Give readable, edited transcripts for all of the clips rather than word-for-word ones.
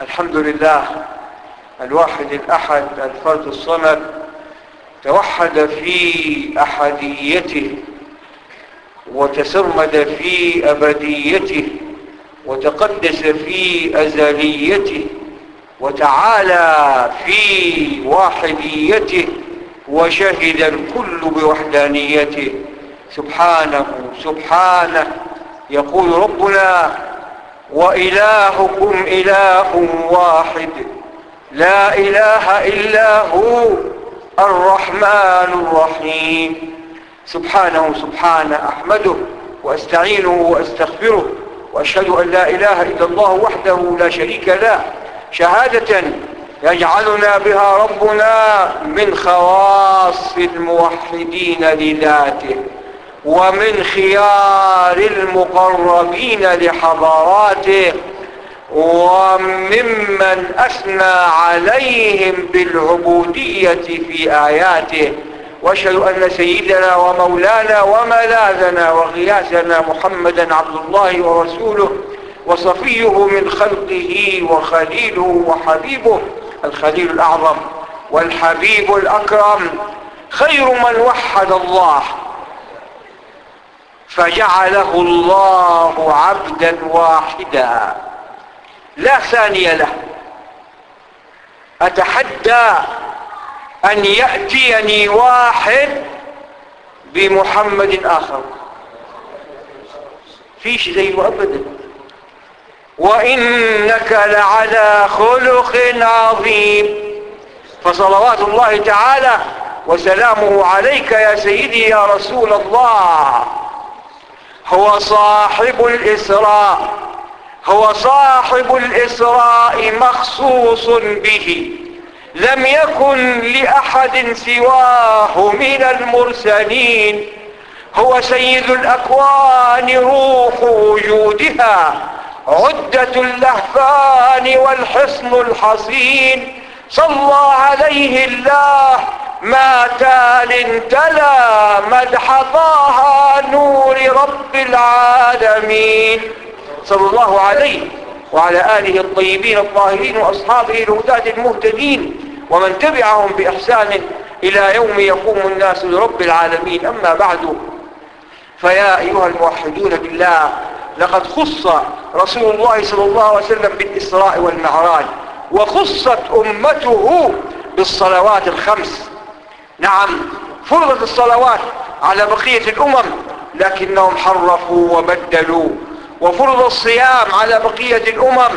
الحمد لله الواحد الأحد الفرد الصمد، توحد في أحديته وتسرمد في أبديته وتقدس في أزليته وتعالى في واحديته وشهد الكل بوحدانيته. سبحانه سبحانه. يقول ربنا: وإلهكم إله واحد لا إله إلا هو الرحمن الرحيم. سبحانه سبحانه. أحمده وأستعينه وأستغفره وأشهد أن لا إله إلا الله وحده لا شريك له، شهادة يجعلنا بها ربنا من خواص الموحدين لذاته ومن خيار المقربين لحضراته وممن أثنى عليهم بالعبودية في آياته. وأشهد أن سيدنا ومولانا وملاذنا وغياثنا محمدا عبد الله ورسوله وصفيه من خلقه وخليله وحبيبه، الخليل الأعظم والحبيب الأكرم، خير من وحد الله فجعله الله عبدا واحدا لا ثاني له. أتحدى أن يأتيني واحد بمحمد آخر، فيش زيه أبدا. وإنك لعلى خلق عظيم. فصلوات الله تعالى وسلامه عليك يا سيدي يا رسول الله. هو صاحب الإسراء، هو صاحب الإسراء مخصوص به، لم يكن لأحد سواه من المرسلين. هو سيد الأكوان روح وجودها، عدة اللهفان والحصن الحصين. صلى عليه الله ما تال تلا مدح طه نور رب العالمين، صلى الله عليه وعلى آله الطيبين الطاهرين وأصحابه الهداة المهتدين ومن تبعهم بإحسان إلى يوم يقوم الناس لرب العالمين. أما بعد، فيا أيها الموحدون بالله، لقد خص رسول الله صلى الله عليه وسلم بالإسراء والمعراج، وخصت أمته بالصلوات الخمس. نعم، فرضت الصلوات على بقية الأمم لكنهم حرفوا وبدلوا، وفرض الصيام على بقية الأمم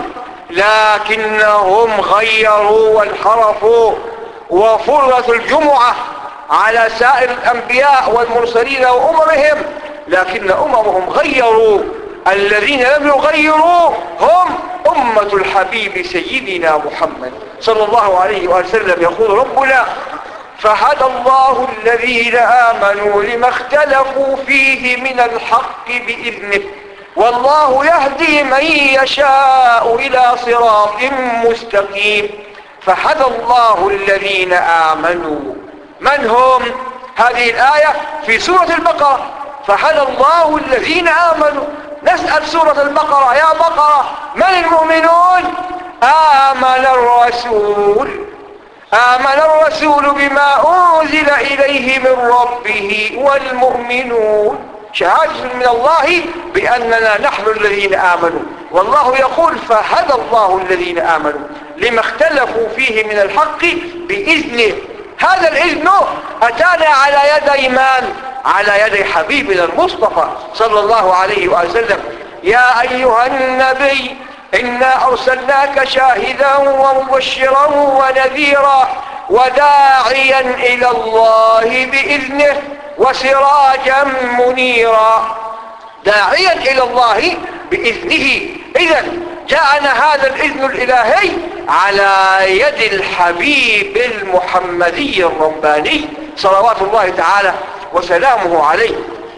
لكنهم غيروا وانحرفوا، وفرضت الجمعة على سائر الأنبياء والمرسلين وأممهم لكن أممهم غيروا. الذين لم يغيروا هم أمة الحبيب سيدنا محمد صلى الله عليه وسلم. يقول ربنا: فهدى الله الذين آمنوا لما اختلفوا فيه من الحق بإذنه والله يهدي من يشاء إلى صراط مستقيم. فهدى الله الذين آمنوا. من هم؟ هذه الآية في سورة البقرة. فهدى الله الذين آمنوا. نسأل سورة البقرة: يا بقرة، من المؤمنون؟ آمن الرسول. آمن الرسول بما أنزل إليه من ربه والمؤمنون. شهادة من الله بأننا نحن الذين آمنوا. والله يقول: فهدى الله الذين آمنوا لما اختلفوا فيه من الحق بإذنه. هذا الإذن أتانا على يدي من؟ على يدي حبيبنا المصطفى صلى الله عليه وسلم. يا أيها النبي إنا أرسلناك شاهدا ومبشرا ونذيرا وداعيا إلى الله بإذنه وسراجا منيرا. داعيا إلى الله بإذنه. إذن جاءنا هذا الإذن الإلهي على يد الحبيب المحمدي الرباني صلوات الله تعالى وسلامه عليه.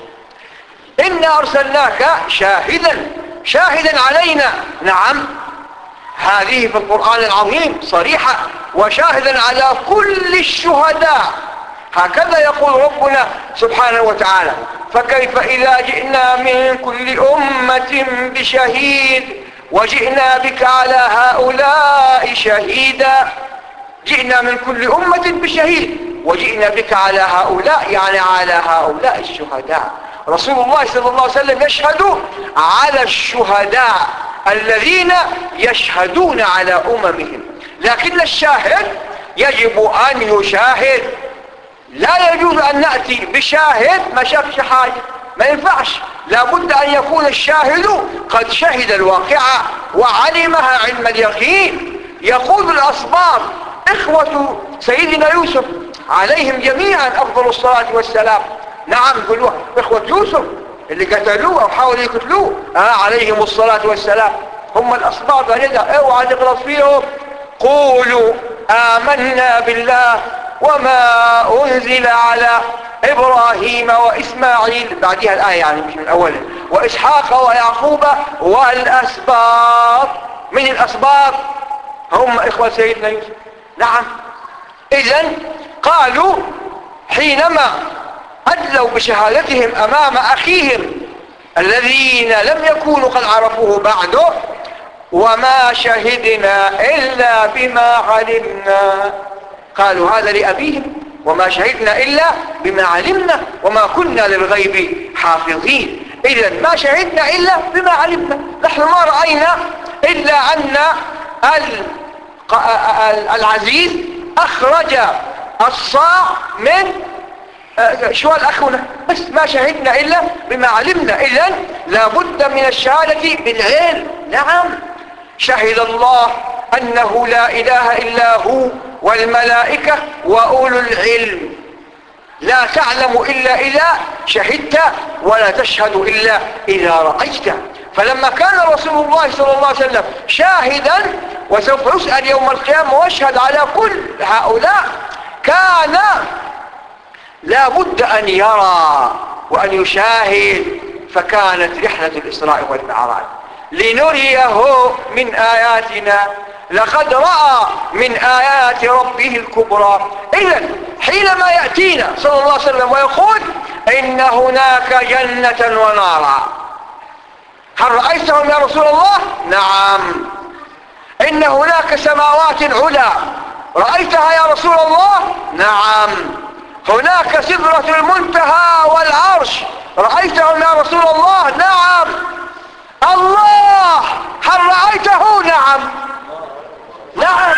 إنا أرسلناك شاهدا علينا. نعم، هذه في القرآن العظيم صريحة، وشاهدا على كل الشهداء. هكذا يقول ربنا سبحانه وتعالى: فكيف إذا جئنا من كل أمة بشهيد وجئنا بك على هؤلاء شهيدا. جئنا من كل أمة بشهيد وجئنا بك على هؤلاء، يعني على هؤلاء الشهداء. رسول الله صلى الله عليه وسلم يشهد على الشهداء الذين يشهدون على أممهم، لكن الشاهد يجب أن يشاهد. لا يجوز أن نأتي بشاهد ما شافش حاجة، ما ينفعش. لابد أن يكون الشاهد قد شهد الواقعة وعلمها علم اليقين. يقول الأصباط إخوة سيدنا يوسف عليهم جميعا أفضل الصلاة والسلام، نعم قلوها إخوة يوسف اللي قتلوه أو حاولوا يقتلوه عليهم الصلاة والسلام، هم الأصباط هذا، اوعى تغلط فيهم. قولوا آمنا بالله وما أنزل على إبراهيم وإسماعيل، بعدها الآية يعني مش من أولها، وإسحاق ويعقوب والأسباط. من الأسباط هم إخوة سيدنا يوسف. نعم، إذن قالوا حينما أدلوا بشهادتهم أمام أخيهم الذين لم يكونوا قد عرفوه بعده: وما شهدنا إلا بما علمنا. قالوا هذا لأبيهم: وما شهدنا إلا بما علمنا وما كنا للغيب حافظين. إذن ما شهدنا إلا بما علمنا، نحن ما رأينا إلا أن العزيز أخرج الصاع من شوال أخونا، بس ما شهدنا إلا بما علمنا. إذن لابد من الشهادة بالعلم. نعم، شهد الله أنه لا إله إلا هو والملائكة وأولو العلم. لا تعلم إلا إذا شهدت، ولا تشهد إلا إذا رأيت. فلما كان رسول الله صلى الله عليه وسلم شاهدا وسوف يسأل يوم القيامة ويشهد على كل هؤلاء، كان لا بد أن يرى وأن يشاهد. فكانت رحلة الإسراء والمعراج لنريه من آياتنا، لقد رأى من آيات ربه الكبرى. إذن حينما يأتينا صلى الله عليه وسلم ويقول إن هناك جنة ونارا، هل رأيتهم يا رسول الله؟ نعم. إن هناك سماوات علا، رأيتها يا رسول الله؟ نعم. هناك سدرة المنتهى والعرش، رأيتهم يا رسول الله؟ نعم. الله هل رأيته؟ نعم. نعم.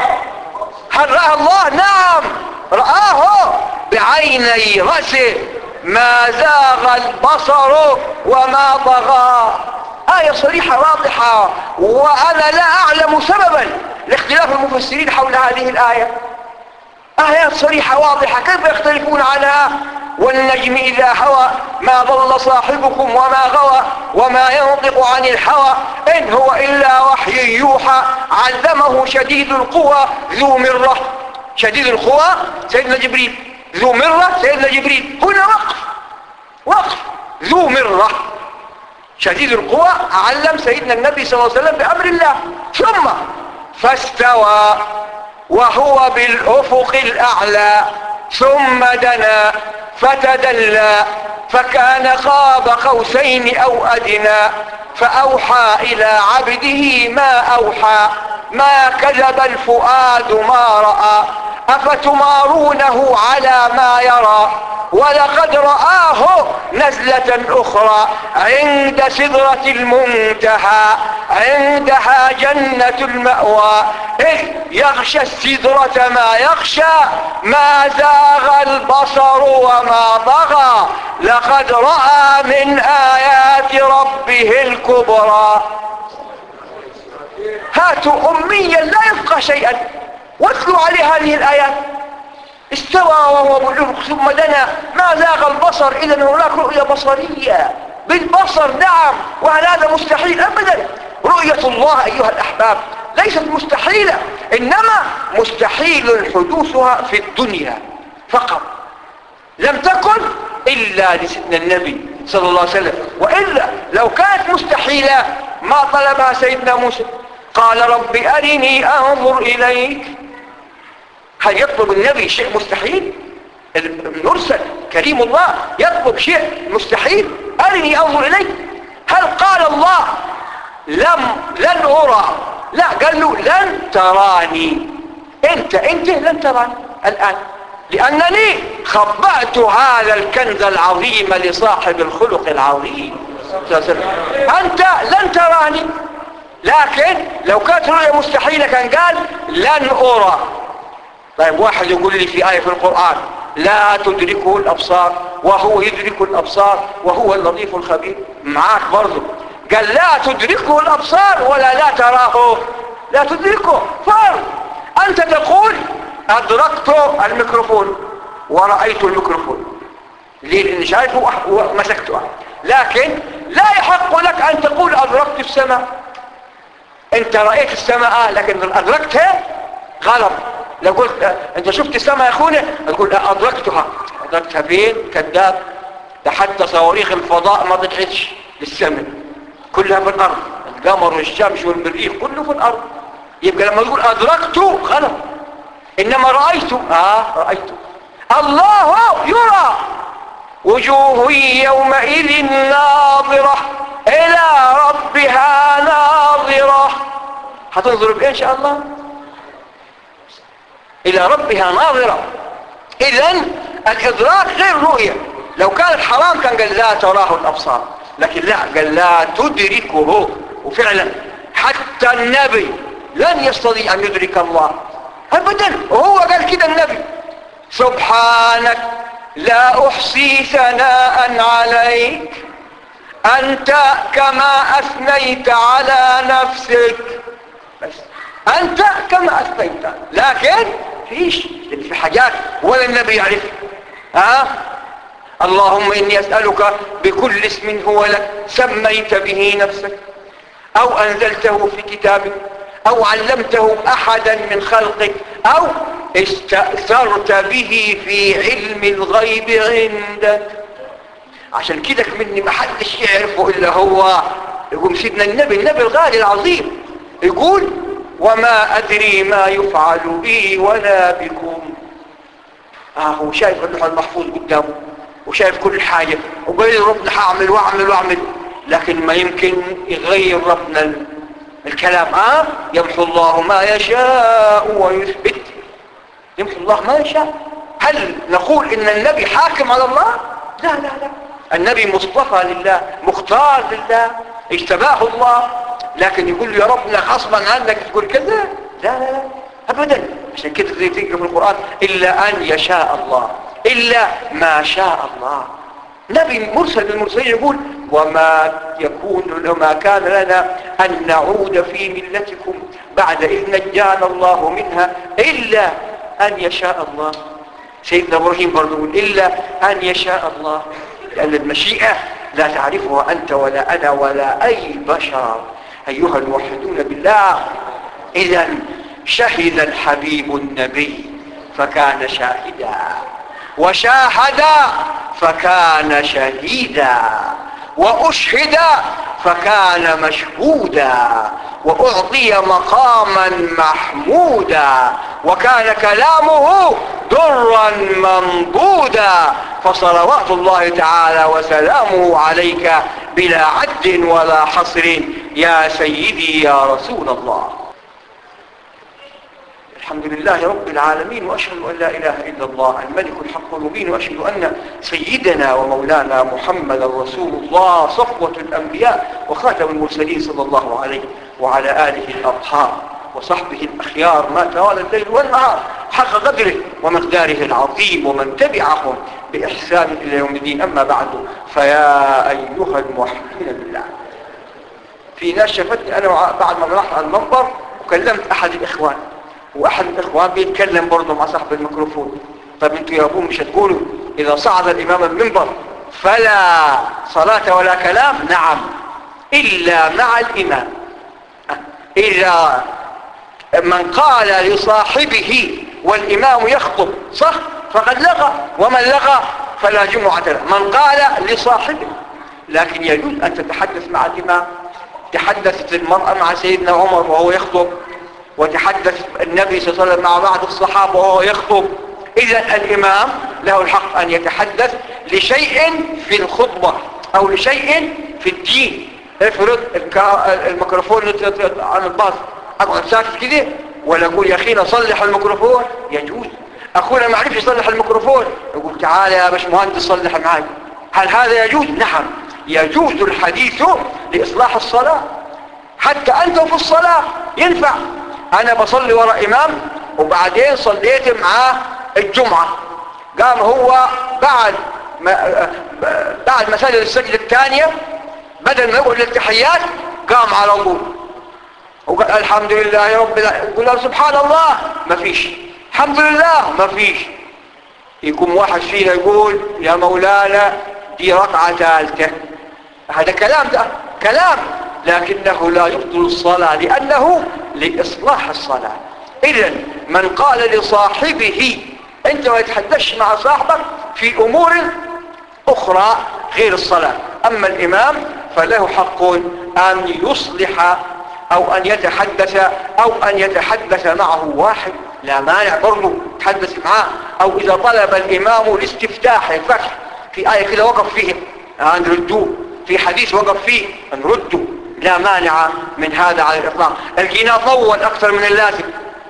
هل رأى الله؟ نعم، رآه بعيني رأسه. ما زاغ البصر وما طغى. آية صريحة واضحة، وأنا لا أعلم سببا لاختلاف المفسرين حول هذه الآية. آيات صريحة واضحة، كيف يختلفون عنها؟ والنجم إذا هوى ما ضل صاحبكم وما غوى وما ينطق عن الهوى إن هو إلا وحي يوحى علمه شديد القوى ذو مرة. شديد القوى سيدنا جبريل، ذو مرة سيدنا جبريل. هنا وقف ذو مرة. شديد القوى علم سيدنا النبي صلى الله عليه وسلم بأمر الله. ثم فاستوى وهو بالأفق الأعلى ثم دنا فتدلى فكان قاب قوسين أو أدنى فأوحى إلى عبده ما أوحى ما كذب الفؤاد ما رأى أفتمارونه على ما يرى ولقد رآه نزلة أخرى عند سدرة المنتهى عندها جنة المأوى إذ يغشى السدرة ما يغشى ما زاغ البصر وما طغى لقد رأى من آيات ربه الكبرى. هاتوا أميا لا يفقه شيئا واتلوا عليه هذه الآيات. استوى وهو بالأفق ثم دنا ما زاغ البصر. إذن هناك رؤية بصرية بالبصر. نعم. وهل هذا مستحيل؟ أبدا. رؤية الله أيها الأحباب ليست مستحيلة، إنما مستحيل حدوثها في الدنيا فقط. لم تكن إلا لسيدنا النبي صلى الله عليه وسلم، وإلا لو كانت مستحيلة ما طلبها سيدنا موسى. قال رب أرني أنظر إليك. هل يطلب النبي شيء مستحيل؟ المرسل كريم الله يطلب شيء مستحيل؟ أرني أنظر إليك. هل قال الله لن أرى، لا، قال له لن تراني، انت لن تراني الآن، لأنني خبأت هذا الكنز العظيم لصاحب الخلق العظيم. أنت لن تراني، لكن لو كانت رؤية مستحيلة كان قال لن أرى. طيب واحد يقول لي في آية في القرآن لا تدركه الأبصار وهو يدرك الأبصار وهو اللطيف الخبير، معاك برضه قال لا تدركه الأبصار ولا لا تراه، لا تدركه فرق. أنت تقول أدركت الميكروفون ورأيت الميكروفون، ليه؟ لأني شايفه ومسكته، لكن لا يحق لك أن تقول أدركت السماء. أنت رأيت السماء لكن أدركتها غلط. لو قلت أنت شفت السماء يا أخونا تقول أدركتها فين؟ كذاب، ده حتى صواريخ الفضاء ما طلعتش للسماء، كلها في الأرض، القمر والشمس والمريخ كله في الأرض. يبقى لما يقول أدركته غلط، إنما رأيته رأيته. الله يرى، وجوه يومئذ ناظرة إلى ربها ناظرة. هتنظر بإيه إن شاء الله؟ إلى ربها ناظرة. إذن الإدراك غير رؤية. لو كانت حرام كان قال لا تراه الأبصار، لكن لا، قال لا تدركه. وفعلا حتى النبي لن يستطيع أن يدرك الله أبدا، وهو قال كده النبي سبحانك لا أحصي ثناء عليك أنت كما أثنيت على نفسك. بس أنت كما أثنيت، لكن في حاجات ولا النبي يعرف. اللهم إني أسألك بكل اسم هو لك سميت به نفسك أو أنزلته في كتابك أو علمته أحدا من خلقك أو استأثرت به في علم الغيب عندك. عشان كده مني ما حدش يعرفه إلا هو. يقول سيدنا النبي الغالي العظيم يقول وما أدري ما يفعل بي ولا بكم. هو شايف اللوح المحفوظ قدامه وشايف كل حاجة وقال ربنا هعمل واعمل، لكن ما يمكن يغير ربنا الكلام. يمحو الله ما يشاء ويثبت، يمحو الله ما يشاء. هل نقول إن النبي حاكم على الله؟ لا لا لا، النبي مصطفى لله، مختار لله، اجتباه الله، لكن يقول يا ربنا غصبا عنك تقول كذا؟ لا لا لا أبدا. عشان كده زي تقرأ في القرآن إلا أن يشاء الله، إلا ما شاء الله. نبي مرسل من المرسلين يقول وما كان لنا أن نعود في ملتكم بعد إذ نجانا الله منها إلا أن يشاء الله. سيدنا إبراهيم برضو يقول إلا أن يشاء الله، لأن المشيئة لا تعرفها أنت ولا أنا ولا أي بشر أيها الموحدون بالله. إذا شهد الحبيب النبي فكان شاهدا، وشاهد فكان شهيدا، وأشهد فكان مشهودا، وأعطي مقاما محمودا، وكان كلامه درا منضودا. فصلوات الله تعالى وسلامه عليك بلا عد ولا حصر يا سيدي يا رسول الله. الحمد لله رب العالمين، وأشهد أن لا إله إلا الله الملك الحق المبين، وأشهد أن سيدنا ومولانا محمد رسول الله صفوة الأنبياء وخاتم المرسلين صلى الله عليه وعلى آله الأطهار وصحبه الأخيار ما توالى الليل والنهار حق قدره ومقداره العظيم، ومن تبعهم بإحسان إلى يوم الدين. أما بعد، فيا أيها الموحدين بالله، في ناس شفتني أنا بعد ما رحت على المنبر وكلمت أحد الإخوان، واحد من الاخوان بيتكلم برضه مع صاحب الميكروفون. طب انتوا يا ابوه مش هتقولوا اذا صعد الامام المنبر فلا صلاة ولا كلام؟ نعم، الا مع الامام. اذا من قال لصاحبه والامام يخطب صح فقد لغى، ومن لغى فلا جمعة له. من قال لصاحبه، لكن يجوز ان تتحدث مع الامام. تحدثت المرأة مع سيدنا عمر وهو يخطب، وتحدث النبي صلى الله عليه وسلم مع بعض الصحابة وهو يخطب. إذا الإمام له الحق أن يتحدث لشيء في الخطبة أو لشيء في الدين. افرض الميكروفون عن الباص، اقعد ساكت كده ولا اقول يا اخينا صلح الميكروفون؟ يجوز. اخونا ما عرفش يصلح الميكروفون، يقول تعالى يا باشمهندس صلح معي. هل هذا يجوز؟ نعم يجوز الحديث لاصلاح الصلاه. حتى انت في الصلاه ينفع. انا بصلي وراء امام وبعدين صليت معاه الجمعه، قام هو بعد ما سجد السجده الثانيه بدل ما يقول التحيات قام على طول وقال الحمد لله رب العالمين. يقول له سبحان الله، ما فيش. الحمد لله، ما فيش. يقوم واحد فينا يقول يا مولانا دي ركعة ثالثة. هذا كلام، ده كلام، لكنه لا يبطل الصلاة لأنه لإصلاح الصلاة. إذن من قال لصاحبه أنت ما يتحدثش مع صاحبك في أمور أخرى غير الصلاة. أما الإمام فله حق أن يصلح أو أن يتحدث معه واحد، لا مانع برضه يتحدث معه. أو إذا طلب الإمام الاستفتاح الفتح في آية كده وقف فيه نردوه، في حديث وقف فيه نرده، لا مانع من هذا على الإطلاق. الجناء طول أكثر من اللازم.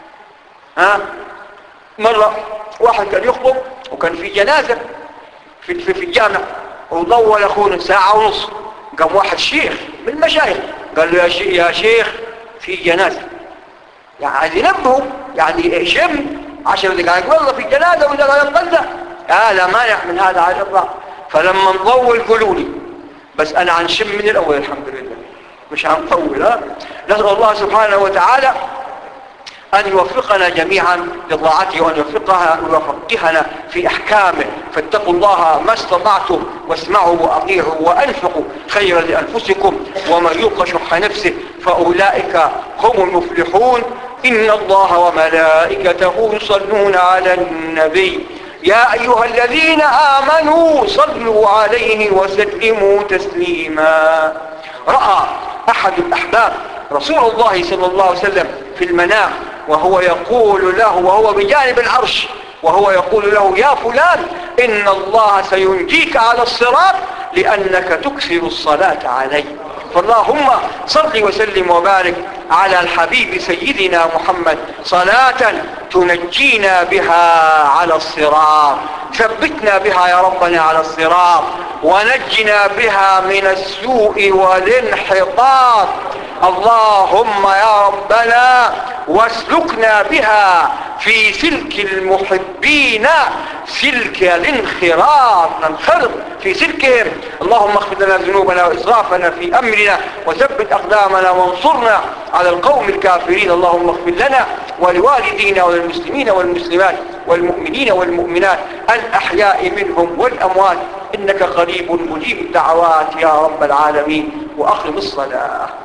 مرة واحد كان يخطب وكان في جنازة في الجامع وطول أخونا ساعة ونص. قام واحد شيخ من المشايخ قال له يا شيخ في جنازة، يعني ينبهه، يعني شم 10 دقائق والله في جنازة وإذا لا يطلع. لا مانع من هذا على الإطلاق. فلما نطول قولوا لي، بس أنا عنشم من الأول الحمد لله، مش هنطول. نسأل الله سبحانه وتعالى أن يوفقنا جميعا لطاعته وأن يفقهنا في أحكامه. فاتقوا الله ما استطعتم واسمعوا وأطيعوا وأنفقوا خيرا لأنفسكم ومن يوق شح نفسه فأولئك هم المفلحون. إن الله وملائكته يصلون على النبي يا أيها الذين آمنوا صلوا عليه وسلموا تسليما. رأى أحد الأحباب رسول الله صلى الله عليه وسلم في المنام وهو يقول له، وهو بجانب العرش، وهو يقول له يا فلان إن الله سينجيك على الصراط لأنك تكثر الصلاة عليه. فاللهم صل وسلم وبارك على الحبيب سيدنا محمد صلاة تنجينا بها على الصراط. ثبتنا بها يا ربنا على الصراط ونجنا بها من السوء والانحطاط. اللهم يا ربنا واسلكنا بها في سلك المحبين سلك الانخراط، ننخرط في سلكهم. اللهم اغفر لنا ذنوبنا وإسرافنا في أمرنا وثبت أقدامنا وانصرنا على القوم الكافرين. اللهم اغفر لنا ولوالدينا وللمسلمين والمسلمات والمؤمنين والمؤمنات الأحياء منهم والأموات إنك قريب مجيب الدعوات يا رب العالمين. وأقم الصلاة.